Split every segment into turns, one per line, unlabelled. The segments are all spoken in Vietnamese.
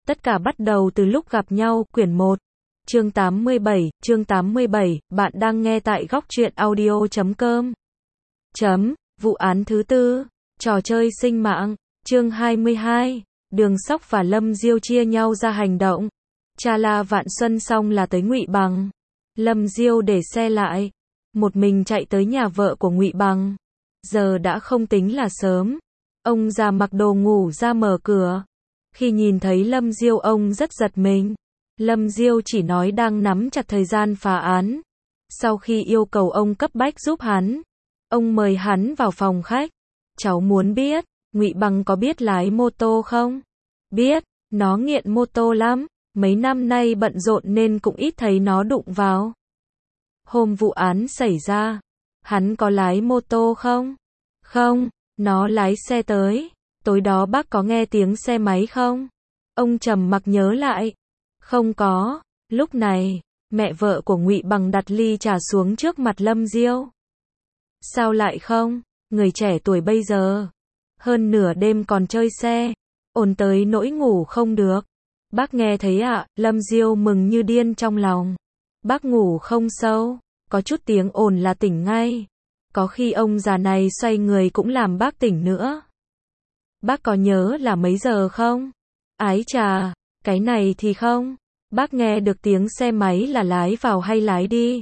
Tất cả bắt đầu từ lúc gặp nhau, quyển 1. Chương 87, bạn đang nghe tại goctruyện audio.com. Vụ án thứ tư, trò chơi sinh mạng, chương 22, Đường Sóc và Lâm Diêu chia nhau ra hành động. Cha la vạn xuân xong là tới Ngụy Bằng. Lâm Diêu để xe lại, một mình chạy tới nhà vợ của Ngụy Bằng. Giờ đã không tính là sớm. Ông già mặc đồ ngủ ra mở cửa. Khi nhìn thấy Lâm Diêu ông rất giật mình. Lâm Diêu chỉ nói đang nắm chặt thời gian phá án. Sau khi yêu cầu ông cấp bách giúp hắn, ông mời hắn vào phòng khách. Cháu muốn biết, Ngụy Bằng có biết lái mô tô không? Biết, nó nghiện mô tô lắm. Mấy năm nay bận rộn nên cũng ít thấy nó đụng vào. Hôm vụ án xảy ra, hắn có lái mô tô không? Không, nó lái xe tới. Tối đó bác có nghe tiếng xe máy không? Ông trầm mặc nhớ lại. Không có. Lúc này, mẹ vợ của Ngụy Bằng đặt ly trà xuống trước mặt Lâm Diêu. Sao lại không? Người trẻ tuổi bây giờ, hơn nửa đêm còn chơi xe, ồn tới nỗi ngủ không được. Bác nghe thấy ạ? Lâm Diêu mừng như điên trong lòng. Bác ngủ không sâu, có chút tiếng ồn là tỉnh ngay. Có khi ông già này xoay người cũng làm bác tỉnh nữa. Bác có nhớ là mấy giờ không? Ái chà, cái này thì không. Bác nghe được tiếng xe máy là lái vào hay lái đi?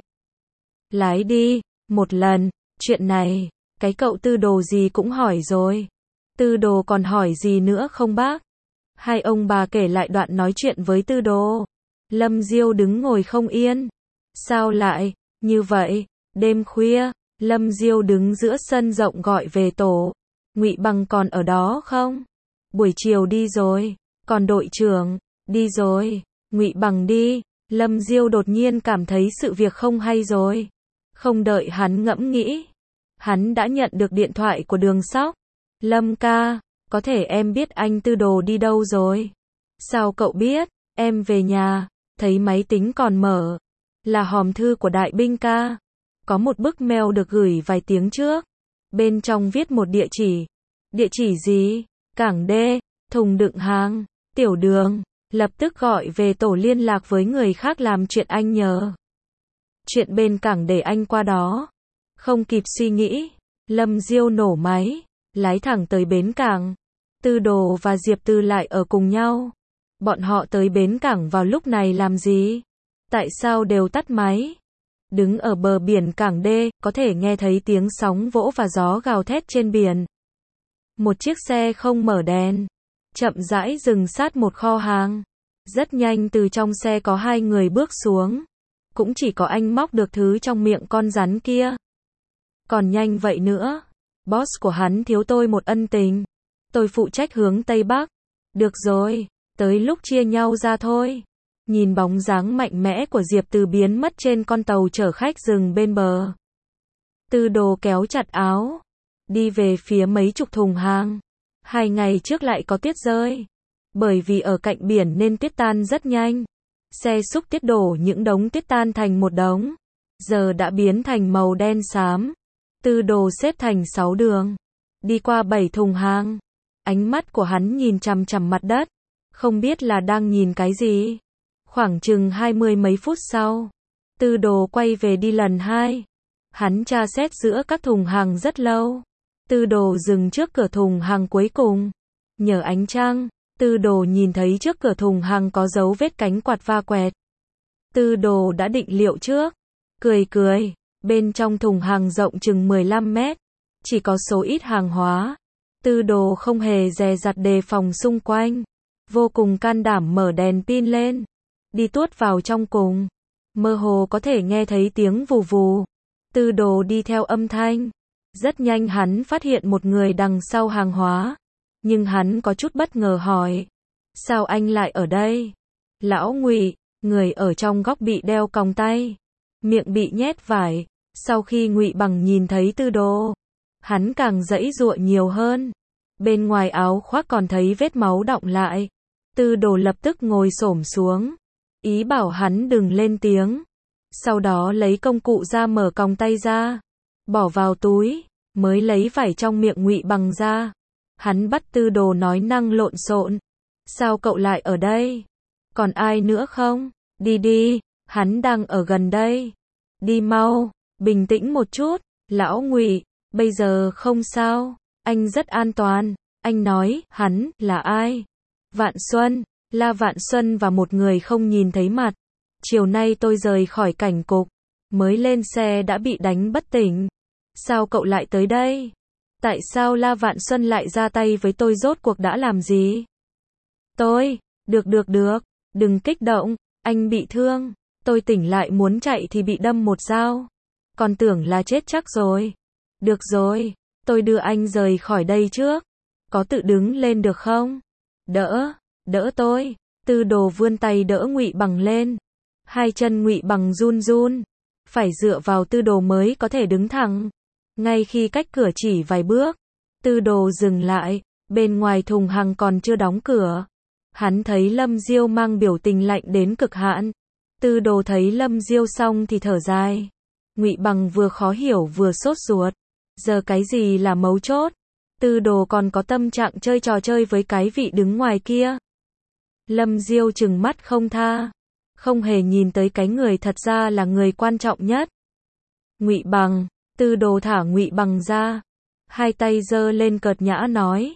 Lái đi, một lần. Chuyện này, cái cậu Tư Đồ gì cũng hỏi rồi. Tư Đồ còn hỏi gì nữa không bác? Hai ông bà kể lại đoạn nói chuyện với Tư Đồ. Lâm Diêu đứng ngồi không yên. Sao lại như vậy? Đêm khuya, Lâm Diêu đứng giữa sân rộng gọi về tổ. Ngụy Bằng còn ở đó không? Buổi chiều đi rồi. Còn đội trưởng? Đi rồi. Ngụy Bằng đi. Lâm Diêu đột nhiên cảm thấy sự việc không hay rồi. Không đợi hắn ngẫm nghĩ, hắn đã nhận được điện thoại của Đường Sóc. Lâm ca, có thể em biết anh Tư Đồ đi đâu rồi? Sao cậu biết? Em về nhà, thấy máy tính còn mở. Là hòm thư của Đại Binh ca. Có một bức mail được gửi vài tiếng trước. Bên trong viết một địa chỉ. Địa chỉ gì? Cảng D, thùng đựng hàng, Tiểu Đường. Lập tức gọi về tổ liên lạc với người khác làm chuyện anh nhờ. Chuyện bên cảng để anh qua đó. Không kịp suy nghĩ, Lâm Diêu nổ máy, lái thẳng tới bến cảng. Tư Đồ và Diệp Từ lại ở cùng nhau. Bọn họ tới bến cảng vào lúc này làm gì? Tại sao đều tắt máy? Đứng ở bờ biển cảng D, có thể nghe thấy tiếng sóng vỗ và gió gào thét trên biển. Một chiếc xe không mở đèn, chậm rãi dừng sát một kho hàng. Rất nhanh từ trong xe có hai người bước xuống. Cũng chỉ có anh móc được thứ trong miệng con rắn kia. Còn nhanh vậy nữa. Boss của hắn thiếu tôi một ân tình. Tôi phụ trách hướng Tây Bắc. Được rồi, tới lúc chia nhau ra thôi. Nhìn bóng dáng mạnh mẽ của Diệp Từ biến mất trên con tàu chở khách dừng bên bờ. Tư Đồ kéo chặt áo, đi về phía mấy chục thùng hàng. 2 ngày trước lại có tuyết rơi. Bởi vì ở cạnh biển nên tuyết tan rất nhanh. Xe xúc tuyết đổ những đống tuyết tan thành một đống. Giờ đã biến thành màu đen xám. Tư Đồ xếp thành 6 đường. Đi qua 7 thùng hàng. Ánh mắt của hắn nhìn chằm chằm mặt đất. Không biết là đang nhìn cái gì. Khoảng chừng 20 mấy phút sau, Tư Đồ quay về đi lần 2. Hắn tra xét giữa các thùng hàng rất lâu. Tư Đồ dừng trước cửa thùng hàng cuối cùng. Nhờ ánh trăng, Tư Đồ nhìn thấy trước cửa thùng hàng có dấu vết cánh quạt va quẹt. Tư Đồ đã định liệu trước. Cười. Bên trong thùng hàng rộng chừng 15 mét. Chỉ có số ít hàng hóa. Tư Đồ không hề dè dặt đề phòng xung quanh. Vô cùng can đảm mở đèn pin lên. Đi tuốt vào trong cùng. Mơ hồ có thể nghe thấy tiếng vù vù. Tư Đồ đi theo âm thanh. Rất nhanh hắn phát hiện một người đằng sau hàng hóa. Nhưng hắn có chút bất ngờ hỏi. Sao anh lại ở đây? Lão Ngụy, người ở trong góc bị đeo còng tay. Miệng bị nhét vải. Sau khi Ngụy Bằng nhìn thấy Tư Đồ, hắn càng giãy giụa nhiều hơn. Bên ngoài áo khoác còn thấy vết máu đọng lại. Tư Đồ lập tức ngồi xổm xuống. Ý bảo hắn đừng lên tiếng. Sau đó lấy công cụ ra mở còng tay ra. Bỏ vào túi. Mới lấy vải trong miệng Ngụy Bằng ra. Hắn bắt Tư Đồ nói năng lộn xộn. Sao cậu lại ở đây? Còn ai nữa không? Đi đi, hắn đang ở gần đây. Đi mau, bình tĩnh một chút, lão Ngụy, bây giờ không sao, anh rất an toàn. Anh nói, hắn là ai? Vạn Xuân, La Vạn Xuân và một người không nhìn thấy mặt. Chiều nay tôi rời khỏi cảnh cục, mới lên xe đã bị đánh bất tỉnh. Sao cậu lại tới đây? Tại sao La Vạn Xuân lại ra tay với tôi, rốt cuộc đã làm gì? Tôi, được, đừng kích động, anh bị thương. Tôi tỉnh lại muốn chạy thì bị đâm một dao. Còn tưởng là chết chắc rồi. Được rồi, tôi đưa anh rời khỏi đây trước. Có tự đứng lên được không? Đỡ tôi. Tư Đồ vươn tay đỡ Ngụy Bằng lên. Hai chân Ngụy Bằng run run, phải dựa vào Tư Đồ mới có thể đứng thẳng. Ngay khi cách cửa chỉ vài bước, Tư Đồ dừng lại, bên ngoài thùng hàng còn chưa đóng cửa. Hắn thấy Lâm Diêu mang biểu tình lạnh đến cực hạn. Tư Đồ thấy Lâm Diêu xong thì thở dài. Ngụy Bằng vừa khó hiểu vừa sốt ruột. Giờ cái gì là mấu chốt? Tư Đồ còn có tâm trạng chơi trò chơi với cái vị đứng ngoài kia. Lâm Diêu trừng mắt không tha, không hề nhìn tới cái người thật ra là người quan trọng nhất. Ngụy Bằng, Tư Đồ thả Ngụy Bằng ra, hai tay giơ lên cợt nhã nói.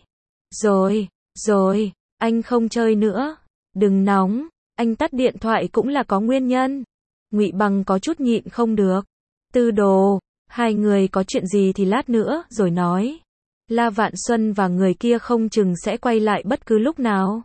Rồi, anh không chơi nữa. Đừng nóng, anh tắt điện thoại cũng là có nguyên nhân. Ngụy Bằng có chút nhịn không được. Tư Đồ, hai người có chuyện gì thì lát nữa rồi nói. La Vạn Xuân và người kia không chừng sẽ quay lại bất cứ lúc nào.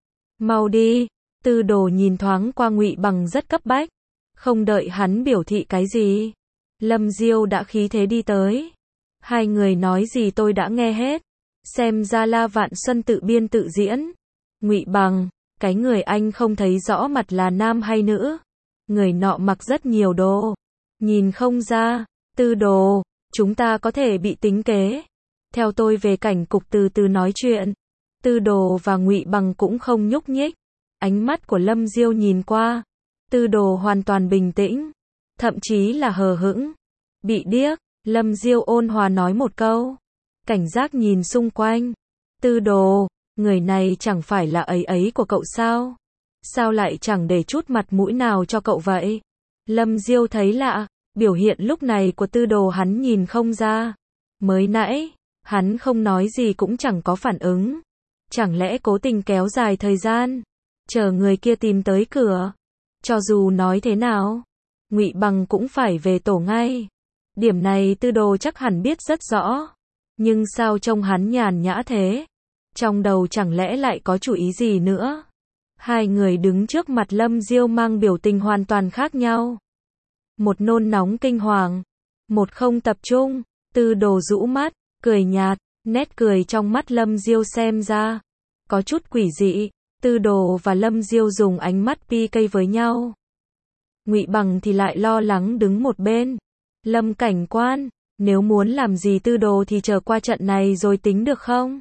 Mau đi. Tư Đồ nhìn thoáng qua Ngụy Bằng rất cấp bách. Không đợi hắn biểu thị cái gì, Lâm Diêu đã khí thế đi tới. Hai người nói gì tôi đã nghe hết. Xem ra La Vạn Xuân tự biên tự diễn. Ngụy Bằng, cái người anh không thấy rõ mặt là nam hay nữ. Người nọ mặc rất nhiều đồ, nhìn không ra. Tư Đồ, chúng ta có thể bị tính kế. Theo tôi về cảnh cục từ từ nói chuyện. Tư Đồ và Ngụy Bằng cũng không nhúc nhích. Ánh mắt của Lâm Diêu nhìn qua. Tư Đồ hoàn toàn bình tĩnh, thậm chí là hờ hững. Bị điếc, Lâm Diêu ôn hòa nói một câu. Cảnh giác nhìn xung quanh. Tư Đồ, người này chẳng phải là ấy của cậu sao? Sao lại chẳng để chút mặt mũi nào cho cậu vậy? Lâm Diêu thấy lạ, biểu hiện lúc này của Tư Đồ hắn nhìn không ra. Mới nãy, hắn không nói gì cũng chẳng có phản ứng. Chẳng lẽ cố tình kéo dài thời gian, chờ người kia tìm tới cửa? Cho dù nói thế nào, Ngụy Bằng cũng phải về tổ ngay. Điểm này Tư Đồ chắc hẳn biết rất rõ. Nhưng sao trông hắn nhàn nhã thế? Trong đầu chẳng lẽ lại có chủ ý gì nữa? Hai người đứng trước mặt Lâm Diêu mang biểu tình hoàn toàn khác nhau. Một nôn nóng kinh hoàng, một không tập trung. Tư Đồ rũ mắt, cười nhạt, nét cười trong mắt Lâm Diêu xem ra có chút quỷ dị. Tư Đồ và Lâm Diêu dùng ánh mắt PK với nhau. Ngụy Bằng thì lại lo lắng đứng một bên. Lâm cảnh quan, nếu muốn làm gì Tư Đồ thì chờ qua trận này rồi tính được không?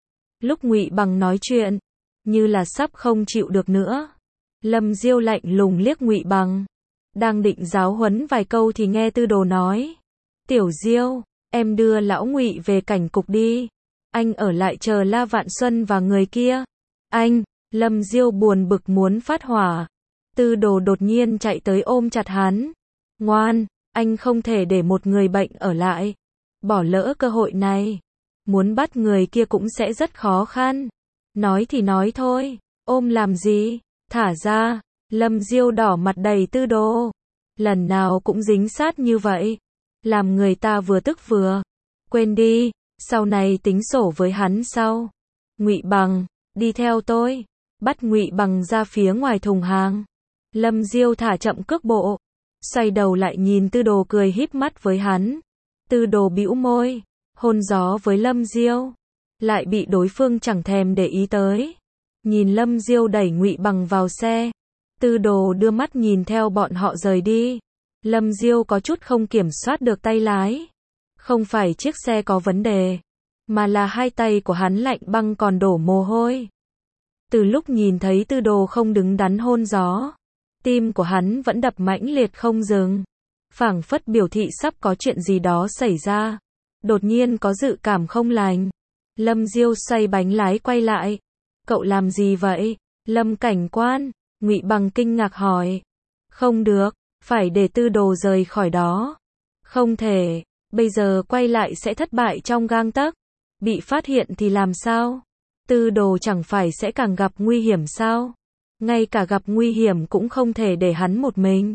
Lúc Ngụy Bằng nói chuyện, như là sắp không chịu được nữa. Lâm Diêu lạnh lùng liếc Ngụy Bằng. Đang định giáo huấn vài câu thì nghe Tư Đồ nói. Tiểu Diêu, em đưa lão Ngụy về cảnh cục đi. Anh ở lại chờ La Vạn Xuân và người kia. Anh, Lâm Diêu buồn bực muốn phát hỏa. Tư Đồ đột nhiên chạy tới ôm chặt hắn. Ngoan, anh không thể để một người bệnh ở lại. Bỏ lỡ cơ hội này, muốn bắt người kia cũng sẽ rất khó khăn. Nói thì nói thôi, ôm làm gì? Thả ra. Lâm Diêu đỏ mặt đầy Tư Đồ. Lần nào cũng dính sát như vậy, làm người ta vừa tức vừa. Quên đi, sau này tính sổ với hắn sau. Ngụy Bằng, đi theo tôi. Bắt Ngụy Bằng ra phía ngoài thùng hàng. Lâm Diêu thả chậm cước bộ, xoay đầu lại nhìn Tư Đồ cười híp mắt với hắn. Tư Đồ bĩu môi, hôn gió với Lâm Diêu, lại bị đối phương chẳng thèm để ý tới. Nhìn Lâm Diêu đẩy Ngụy Bằng vào xe, Tư Đồ đưa mắt nhìn theo bọn họ rời đi. Lâm Diêu có chút không kiểm soát được tay lái. Không phải chiếc xe có vấn đề, mà là hai tay của hắn lạnh băng còn đổ mồ hôi. Từ lúc nhìn thấy Tư Đồ không đứng đắn hôn gió, tim của hắn vẫn đập mãnh liệt không dừng, phảng phất biểu thị sắp có chuyện gì đó xảy ra. Đột nhiên có dự cảm không lành. Lâm Diêu xoay bánh lái quay lại. Cậu làm gì vậy? Lâm cảnh quan, Ngụy Bằng kinh ngạc hỏi. Không được, phải để Tư Đồ rời khỏi đó. Không thể, bây giờ quay lại sẽ thất bại trong gang tấc. Bị phát hiện thì làm sao? Tư Đồ chẳng phải sẽ càng gặp nguy hiểm sao? Ngay cả gặp nguy hiểm cũng không thể để hắn một mình.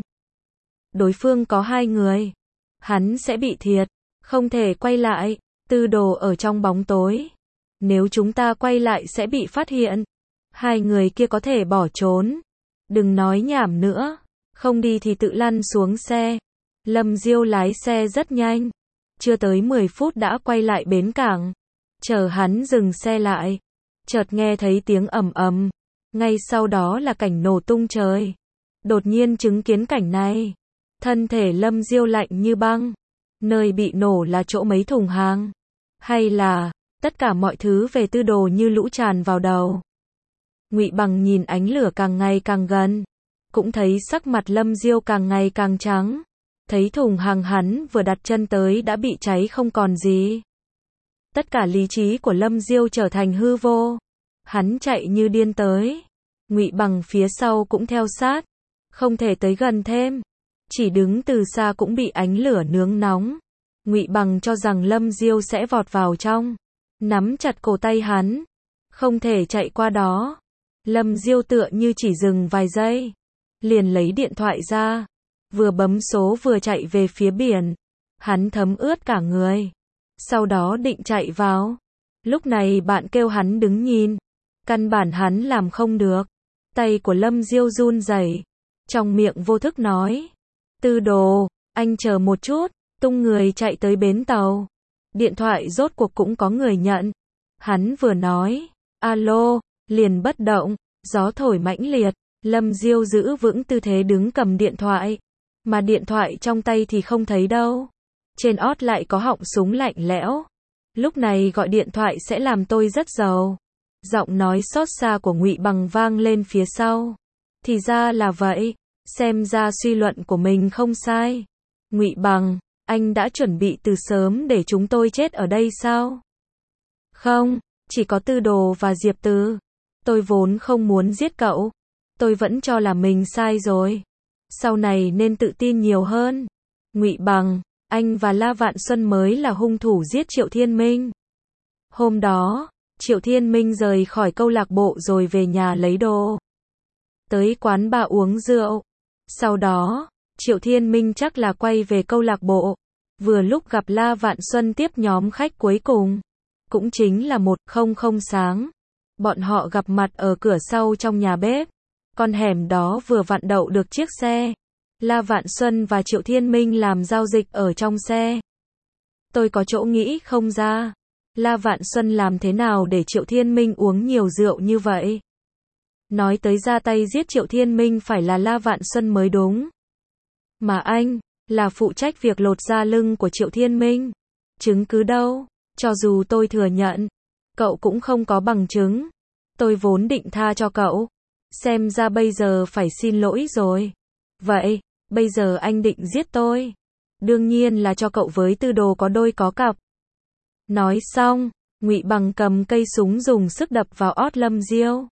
Đối phương có 2 người. Hắn sẽ bị thiệt, không thể quay lại. Tư Đồ ở trong bóng tối. Nếu chúng ta quay lại sẽ bị phát hiện. 2 người kia có thể bỏ trốn. Đừng nói nhảm nữa. Không đi thì tự lăn xuống xe. Lâm Diêu lái xe rất nhanh. Chưa tới 10 phút đã quay lại bến cảng. Chờ hắn dừng xe lại. Chợt nghe thấy tiếng ầm ầm. Ngay sau đó là cảnh nổ tung trời. Đột nhiên chứng kiến cảnh này. Thân thể Lâm Diêu lạnh như băng. Nơi bị nổ là chỗ mấy thùng hàng. Hay là, tất cả mọi thứ về Tư Đồ như lũ tràn vào đầu. Ngụy Bằng nhìn ánh lửa càng ngày càng gần. Cũng thấy sắc mặt Lâm Diêu càng ngày càng trắng. Thấy thùng hàng hắn vừa đặt chân tới đã bị cháy không còn gì. Tất cả lý trí của Lâm Diêu trở thành hư vô. Hắn chạy như điên tới. Ngụy Bằng phía sau cũng theo sát. Không thể tới gần thêm. Chỉ đứng từ xa cũng bị ánh lửa nướng nóng. Ngụy Bằng cho rằng Lâm Diêu sẽ vọt vào trong. Nắm chặt cổ tay hắn. Không thể chạy qua đó. Lâm Diêu tựa như chỉ dừng vài giây. Liền lấy điện thoại ra. Vừa bấm số vừa chạy về phía biển. Hắn thấm ướt cả người. Sau đó định chạy vào. Lúc này bạn kêu hắn đứng nhìn. Căn bản hắn làm không được. Tay của Lâm Diêu run rẩy. Trong miệng vô thức nói. Tư Đồ, anh chờ một chút. Tung người chạy tới bến tàu. Điện thoại rốt cuộc cũng có người nhận. Hắn vừa nói. Alo, liền bất động. Gió thổi mãnh liệt. Lâm Diêu giữ vững tư thế đứng cầm điện thoại. Mà điện thoại trong tay thì không thấy đâu. Trên ót lại có họng súng lạnh lẽo. Lúc này gọi điện thoại sẽ làm tôi rất giàu. Giọng nói xót xa của Ngụy Bằng vang lên phía sau. Thì ra là vậy. Xem ra suy luận của mình không sai. Ngụy Bằng, anh đã chuẩn bị từ sớm để chúng tôi chết ở đây sao? Không, chỉ có Tư Đồ và Diệp Từ. Tôi vốn không muốn giết cậu. Tôi vẫn cho là mình sai rồi. Sau này nên tự tin nhiều hơn. Ngụy Bằng, anh và La Vạn Xuân mới là hung thủ giết Triệu Thiên Minh. Hôm đó, Triệu Thiên Minh rời khỏi câu lạc bộ rồi về nhà lấy đồ. Tới quán bar uống rượu. Sau đó, Triệu Thiên Minh chắc là quay về câu lạc bộ. Vừa lúc gặp La Vạn Xuân tiếp nhóm khách cuối cùng. Cũng chính là 1:00 sáng. Bọn họ gặp mặt ở cửa sau trong nhà bếp. Con hẻm đó vừa vặn đậu được chiếc xe. La Vạn Xuân và Triệu Thiên Minh làm giao dịch ở trong xe. Tôi có chỗ nghĩ không ra. La Vạn Xuân làm thế nào để Triệu Thiên Minh uống nhiều rượu như vậy? Nói tới ra tay giết Triệu Thiên Minh phải là La Vạn Xuân mới đúng. Mà anh, là phụ trách việc lột da lưng của Triệu Thiên Minh. Chứng cứ đâu? Cho dù tôi thừa nhận, cậu cũng không có bằng chứng. Tôi vốn định tha cho cậu. Xem ra bây giờ phải xin lỗi rồi. Vậy, bây giờ anh định giết tôi. Đương nhiên là cho cậu với Tư Đồ có đôi có cặp. Nói xong, Ngụy Bằng cầm cây súng dùng sức đập vào ót Lâm Diêu.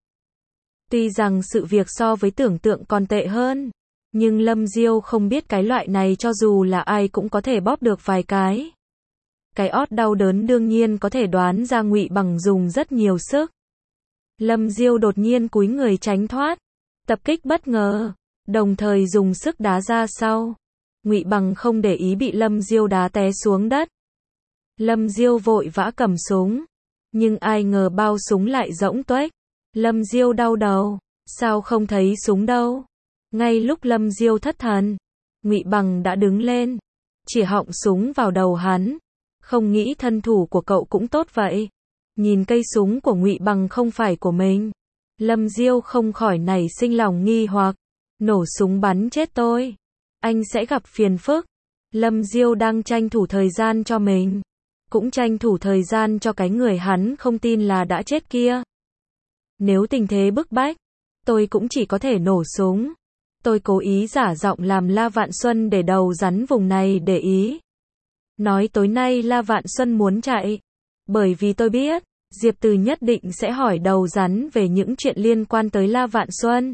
Tuy rằng sự việc so với tưởng tượng còn tệ hơn, nhưng Lâm Diêu không biết cái loại này cho dù là ai cũng có thể bóp được vài cái. Cái ót đau đớn đương nhiên có thể đoán ra Ngụy Bằng dùng rất nhiều sức. Lâm Diêu đột nhiên cúi người tránh thoát. Tập kích bất ngờ. Đồng thời dùng sức đá ra sau. Ngụy Bằng không để ý bị Lâm Diêu đá té xuống đất. Lâm Diêu vội vã cầm súng. Nhưng ai ngờ bao súng lại rỗng tuếch. Lâm Diêu đau đầu. Sao không thấy súng đâu? Ngay lúc Lâm Diêu thất thần, Ngụy Bằng đã đứng lên. Chỉ họng súng vào đầu hắn. Không nghĩ thân thủ của cậu cũng tốt vậy. Nhìn cây súng của Ngụy Bằng không phải của mình. Lâm Diêu không khỏi nảy sinh lòng nghi hoặc. Nổ súng bắn chết tôi. Anh sẽ gặp phiền phức. Lâm Diêu đang tranh thủ thời gian cho mình. Cũng tranh thủ thời gian cho cái người hắn không tin là đã chết kia. Nếu tình thế bức bách, tôi cũng chỉ có thể nổ súng. Tôi cố ý giả giọng làm La Vạn Xuân để đầu rắn vùng này để ý. Nói tối nay La Vạn Xuân muốn chạy. Bởi vì tôi biết, Diệp Từ nhất định sẽ hỏi đầu rắn về những chuyện liên quan tới La Vạn Xuân.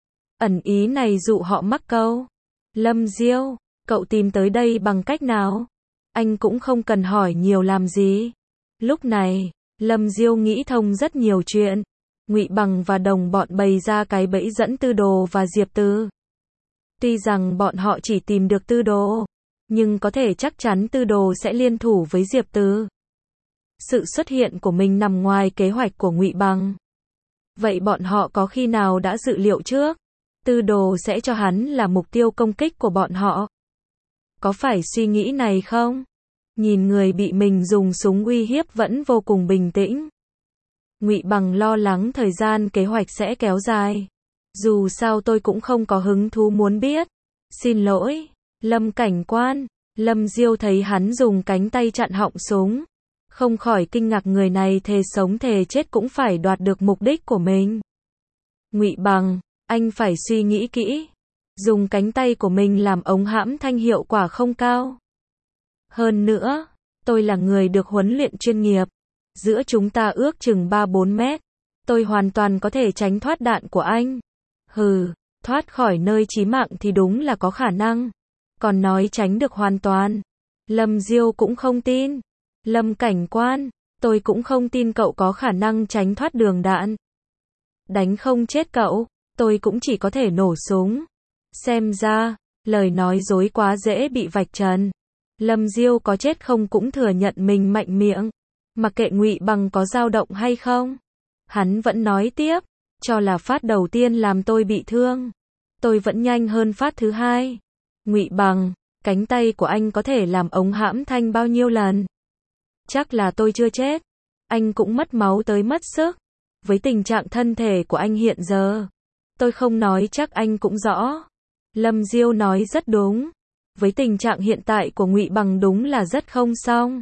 Ẩn ý này dụ họ mắc câu. Lâm Diêu, cậu tìm tới đây bằng cách nào? Anh cũng không cần hỏi nhiều làm gì. Lúc này, Lâm Diêu nghĩ thông rất nhiều chuyện. Ngụy Bằng và đồng bọn bày ra cái bẫy dẫn Tư Đồ và Diệp Từ. Tuy rằng bọn họ chỉ tìm được Tư Đồ, nhưng có thể chắc chắn Tư Đồ sẽ liên thủ với Diệp Từ. Sự xuất hiện của mình nằm ngoài kế hoạch của Ngụy Bằng. Vậy bọn họ có khi nào đã dự liệu trước? Tư Đồ sẽ cho hắn là mục tiêu công kích của bọn họ. Có phải suy nghĩ này không? Nhìn người bị mình dùng súng uy hiếp vẫn vô cùng bình tĩnh. Ngụy Bằng lo lắng thời gian kế hoạch sẽ kéo dài. Dù sao tôi cũng không có hứng thú muốn biết. Xin lỗi, Lâm cảnh quan. Lâm Diêu thấy hắn dùng cánh tay chặn họng súng. Không khỏi kinh ngạc, người này thề sống thề chết cũng phải đoạt được mục đích của mình. Ngụy Bằng, anh phải suy nghĩ kỹ. Dùng cánh tay của mình làm ống hãm thanh hiệu quả không cao. Hơn nữa, tôi là người được huấn luyện chuyên nghiệp. Giữa chúng ta ước chừng 3-4 mét. Tôi hoàn toàn có thể tránh thoát đạn của anh. Hừ, thoát khỏi nơi chí mạng thì đúng là có khả năng. Còn nói tránh được hoàn toàn, Lâm Diêu cũng không tin. Lâm cảnh quan, tôi cũng không tin cậu có khả năng tránh thoát đường đạn. Đánh không chết cậu, tôi cũng chỉ có thể nổ súng. Xem ra, lời nói dối quá dễ bị vạch trần. Lâm Diêu có chết không cũng thừa nhận mình mạnh miệng. Mặc kệ Ngụy Bằng có dao động hay không, hắn vẫn nói tiếp, cho là phát đầu tiên làm tôi bị thương, tôi vẫn nhanh hơn phát thứ hai. Ngụy Bằng, cánh tay của anh có thể làm ống hãm thanh bao nhiêu lần? Chắc là tôi chưa chết. Anh cũng mất máu tới mất sức. Với tình trạng thân thể của anh hiện giờ, tôi không nói chắc anh cũng rõ. Lâm Diêu nói rất đúng. Với tình trạng hiện tại của Ngụy Bằng đúng là rất không xong.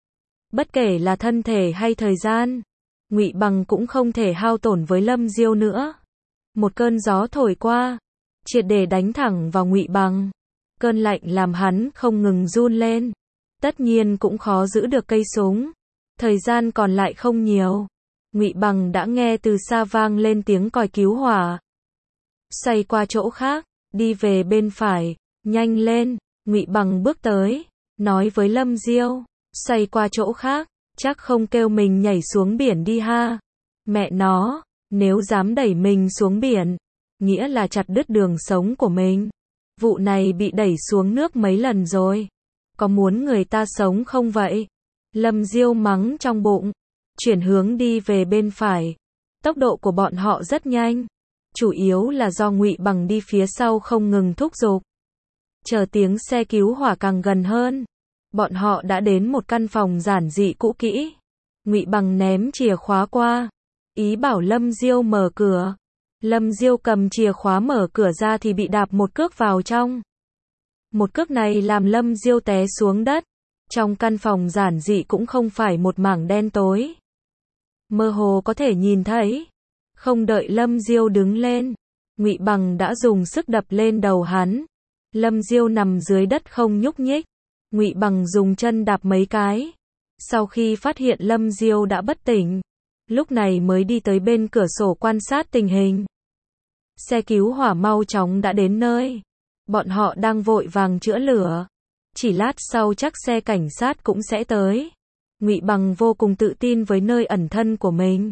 Bất kể là thân thể hay thời gian, Ngụy Bằng cũng không thể hao tổn với Lâm Diêu nữa. Một cơn gió thổi qua, triệt để đánh thẳng vào Ngụy Bằng. Cơn lạnh làm hắn không ngừng run lên. Tất nhiên cũng khó giữ được cây súng. Thời gian còn lại không nhiều. Ngụy Bằng đã nghe từ xa vang lên tiếng còi cứu hỏa. Xoay qua chỗ khác, đi về bên phải, nhanh lên. Ngụy Bằng bước tới, nói với Lâm Diêu, xoay qua chỗ khác, chắc không kêu mình nhảy xuống biển đi ha. Mẹ nó, nếu dám đẩy mình xuống biển, nghĩa là chặt đứt đường sống của mình. Vụ này bị đẩy xuống nước mấy lần rồi. Có muốn người ta sống không vậy? Lâm Diêu mắng trong bụng, chuyển hướng đi về bên phải. Tốc độ của bọn họ rất nhanh, chủ yếu là do Ngụy Bằng đi phía sau không ngừng thúc giục. Chờ tiếng xe cứu hỏa càng gần hơn, bọn họ đã đến một căn phòng giản dị cũ kỹ. Ngụy Bằng ném chìa khóa qua, ý bảo Lâm Diêu mở cửa. Lâm Diêu cầm chìa khóa mở cửa ra thì bị đạp một cước vào trong. Một cước này làm Lâm Diêu té xuống đất. Trong căn phòng giản dị cũng không phải một mảng đen tối. Mơ hồ có thể nhìn thấy. Không đợi Lâm Diêu đứng lên, Ngụy Bằng đã dùng sức đập lên đầu hắn. Lâm Diêu nằm dưới đất không nhúc nhích. Ngụy Bằng dùng chân đạp mấy cái. Sau khi phát hiện Lâm Diêu đã bất tỉnh, lúc này mới đi tới bên cửa sổ quan sát tình hình. Xe cứu hỏa mau chóng đã đến nơi. Bọn họ đang vội vàng chữa lửa. Chỉ lát sau chắc xe cảnh sát cũng sẽ tới. Ngụy Bằng vô cùng tự tin với nơi ẩn thân của mình.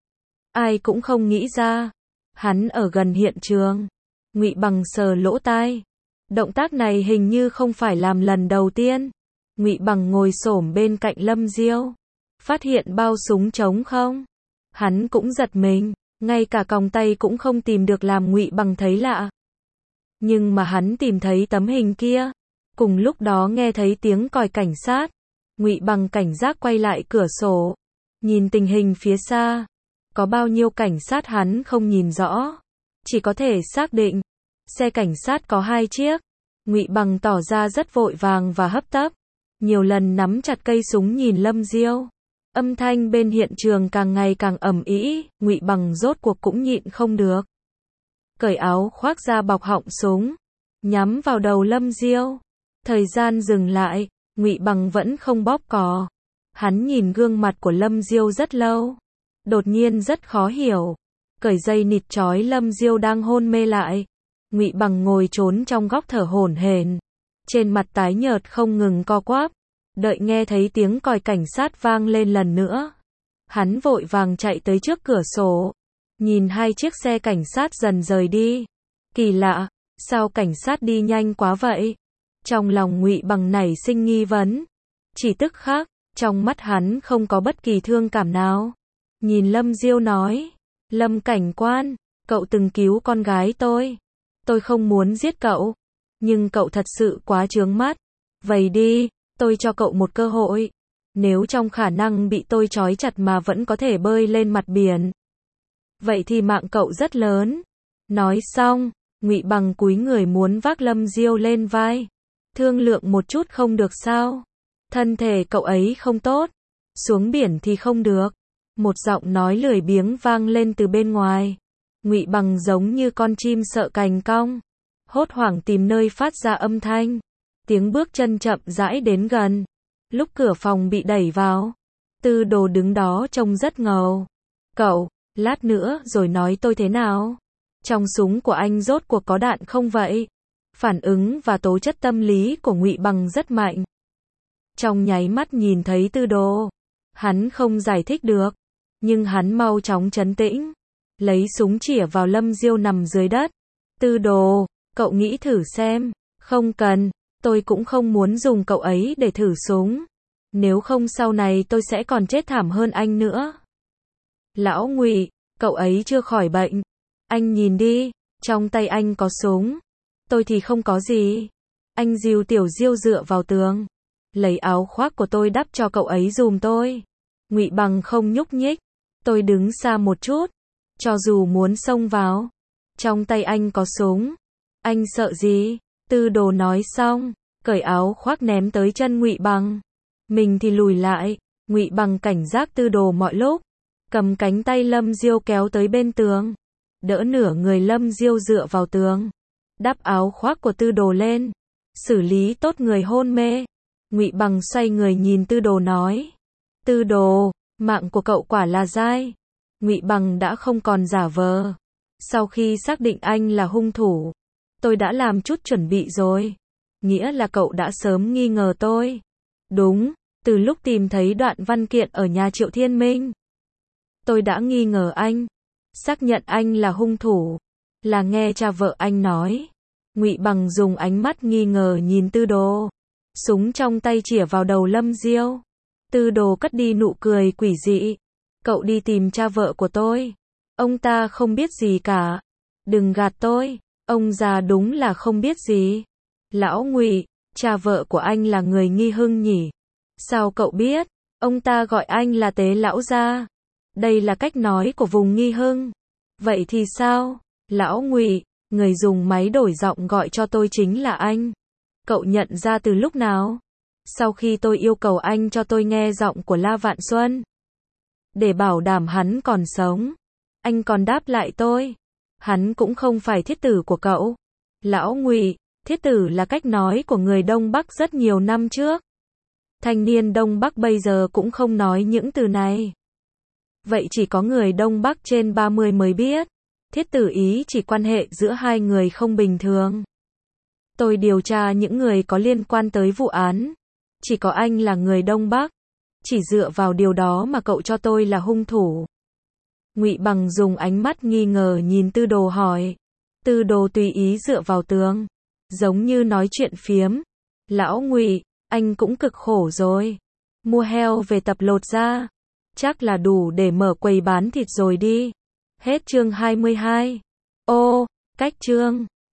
Ai cũng không nghĩ ra, hắn ở gần hiện trường. Ngụy Bằng sờ lỗ tai. Động tác này hình như không phải làm lần đầu tiên. Ngụy Bằng ngồi xổm bên cạnh Lâm Diêu, phát hiện bao súng trống không. Hắn cũng giật mình, ngay cả còng tay cũng không tìm được làm Ngụy Bằng thấy lạ. Nhưng mà hắn tìm thấy tấm hình kia. Cùng lúc đó nghe thấy tiếng còi cảnh sát. Ngụy Bằng cảnh giác quay lại cửa sổ, nhìn tình hình phía xa. Có bao nhiêu cảnh sát hắn không nhìn rõ, chỉ có thể xác định xe cảnh sát có 2 chiếc. Ngụy Bằng tỏ ra rất vội vàng và hấp tấp, nhiều lần nắm chặt cây súng nhìn Lâm Diêu. Âm thanh bên hiện trường càng ngày càng ầm ĩ, Ngụy Bằng rốt cuộc cũng nhịn không được. Cởi áo khoác ra bọc họng súng, nhắm vào đầu Lâm Diêu. Thời gian dừng lại, Ngụy Bằng vẫn không bóp cò. Hắn nhìn gương mặt của Lâm Diêu rất lâu, đột nhiên rất khó hiểu. Cởi dây nịt trói Lâm Diêu đang hôn mê lại. Ngụy Bằng ngồi trốn trong góc thở hổn hển, trên mặt tái nhợt không ngừng co quắp. Đợi nghe thấy tiếng còi cảnh sát vang lên lần nữa, hắn vội vàng chạy tới trước cửa sổ, nhìn hai chiếc xe cảnh sát dần rời đi. Kỳ lạ, sao cảnh sát đi nhanh quá vậy? Trong lòng Ngụy Bằng nảy sinh nghi vấn. Chỉ tức khắc, trong mắt hắn không có bất kỳ thương cảm nào. Nhìn Lâm Diêu nói, Lâm cảnh quan, cậu từng cứu con gái tôi. Tôi không muốn giết cậu, nhưng cậu thật sự quá chướng mắt. Vậy đi, tôi cho cậu một cơ hội. Nếu trong khả năng bị tôi trói chặt mà vẫn có thể bơi lên mặt biển, vậy thì mạng cậu rất lớn. Nói xong, Ngụy Bằng cúi người muốn vác Lâm Diêu lên vai. Thương lượng một chút không được sao? Thân thể cậu ấy không tốt, xuống biển thì không được. Một giọng nói lười biếng vang lên từ bên ngoài. Ngụy Bằng giống như con chim sợ cành cong, hốt hoảng tìm nơi phát ra âm thanh. Tiếng bước chân chậm rãi đến gần. Lúc cửa phòng bị đẩy vào, Tư Đồ đứng đó trông rất ngầu. Cậu, lát nữa rồi nói tôi thế nào? Trong súng của anh rốt cuộc có đạn không vậy? Phản ứng và tố chất tâm lý của Ngụy Bằng rất mạnh. Trong nháy mắt nhìn thấy Tư Đồ, hắn không giải thích được, nhưng hắn mau chóng trấn tĩnh, lấy súng chĩa vào Lâm Diêu nằm dưới đất. Tư Đồ, cậu nghĩ thử xem. Không cần, tôi cũng không muốn dùng cậu ấy để thử súng. Nếu không sau này tôi sẽ còn chết thảm hơn anh nữa. Lão Ngụy, cậu ấy chưa khỏi bệnh. Anh nhìn đi, trong tay anh có súng. Tôi thì không có gì. Anh dìu Tiểu Diêu dựa vào tường, lấy áo khoác của tôi đắp cho cậu ấy giùm tôi. Ngụy Bằng không nhúc nhích. Tôi đứng xa một chút. Cho dù muốn xông vào, trong tay anh có súng. Anh sợ gì? Tư Đồ nói xong, cởi áo khoác ném tới chân Ngụy Bằng. Mình thì lùi lại. Ngụy Bằng cảnh giác Tư Đồ mọi lúc, cầm cánh tay Lâm Diêu kéo tới bên tường, đỡ nửa người Lâm Diêu dựa vào tường, đắp áo khoác của Tư Đồ lên, xử lý tốt người hôn mê. Ngụy Bằng xoay người nhìn Tư Đồ nói, Tư Đồ, mạng của cậu quả là dai. Ngụy Bằng đã không còn giả vờ. Sau khi xác định anh là hung thủ, tôi đã làm chút chuẩn bị rồi. Nghĩa là cậu đã sớm nghi ngờ tôi. Đúng, từ lúc tìm thấy đoạn văn kiện ở nhà Triệu Thiên Minh, tôi đã nghi ngờ anh, xác nhận anh là hung thủ, là nghe cha vợ anh nói. Ngụy Bằng dùng ánh mắt nghi ngờ nhìn Tư Đồ, súng trong tay chĩa vào đầu Lâm Diêu. Tư Đồ cất đi nụ cười quỷ dị. Cậu đi tìm cha vợ của tôi. Ông ta không biết gì cả. Đừng gạt tôi, ông già đúng là không biết gì. Lão Ngụy, cha vợ của anh là người Nghi Hưng nhỉ? Sao cậu biết? Ông ta gọi anh là Tế lão gia. Đây là cách nói của vùng Nghi Hưng. Vậy thì sao? Lão Ngụy, người dùng máy đổi giọng gọi cho tôi chính là anh. Cậu nhận ra từ lúc nào? Sau khi tôi yêu cầu anh cho tôi nghe giọng của La Vạn Xuân, để bảo đảm hắn còn sống. Anh còn đáp lại tôi, hắn cũng không phải thiết tử của cậu. Lão Ngụy, thiết tử là cách nói của người Đông Bắc rất nhiều năm trước. Thanh niên Đông Bắc bây giờ cũng không nói những từ này. Vậy chỉ có người Đông Bắc trên 30 mới biết. Thiết tử ý chỉ quan hệ giữa hai người không bình thường. Tôi điều tra những người có liên quan tới vụ án. Chỉ có anh là người Đông Bắc. Chỉ dựa vào điều đó mà cậu cho tôi là hung thủ. Ngụy Bằng dùng ánh mắt nghi ngờ nhìn Tư Đồ hỏi. Tư Đồ tùy ý dựa vào tường, giống như nói chuyện phiếm. Lão Ngụy, anh cũng cực khổ rồi. Mua heo về tập lột da, chắc là đủ để mở quầy bán thịt rồi đi. Hết chương 22. Ô, cách chương.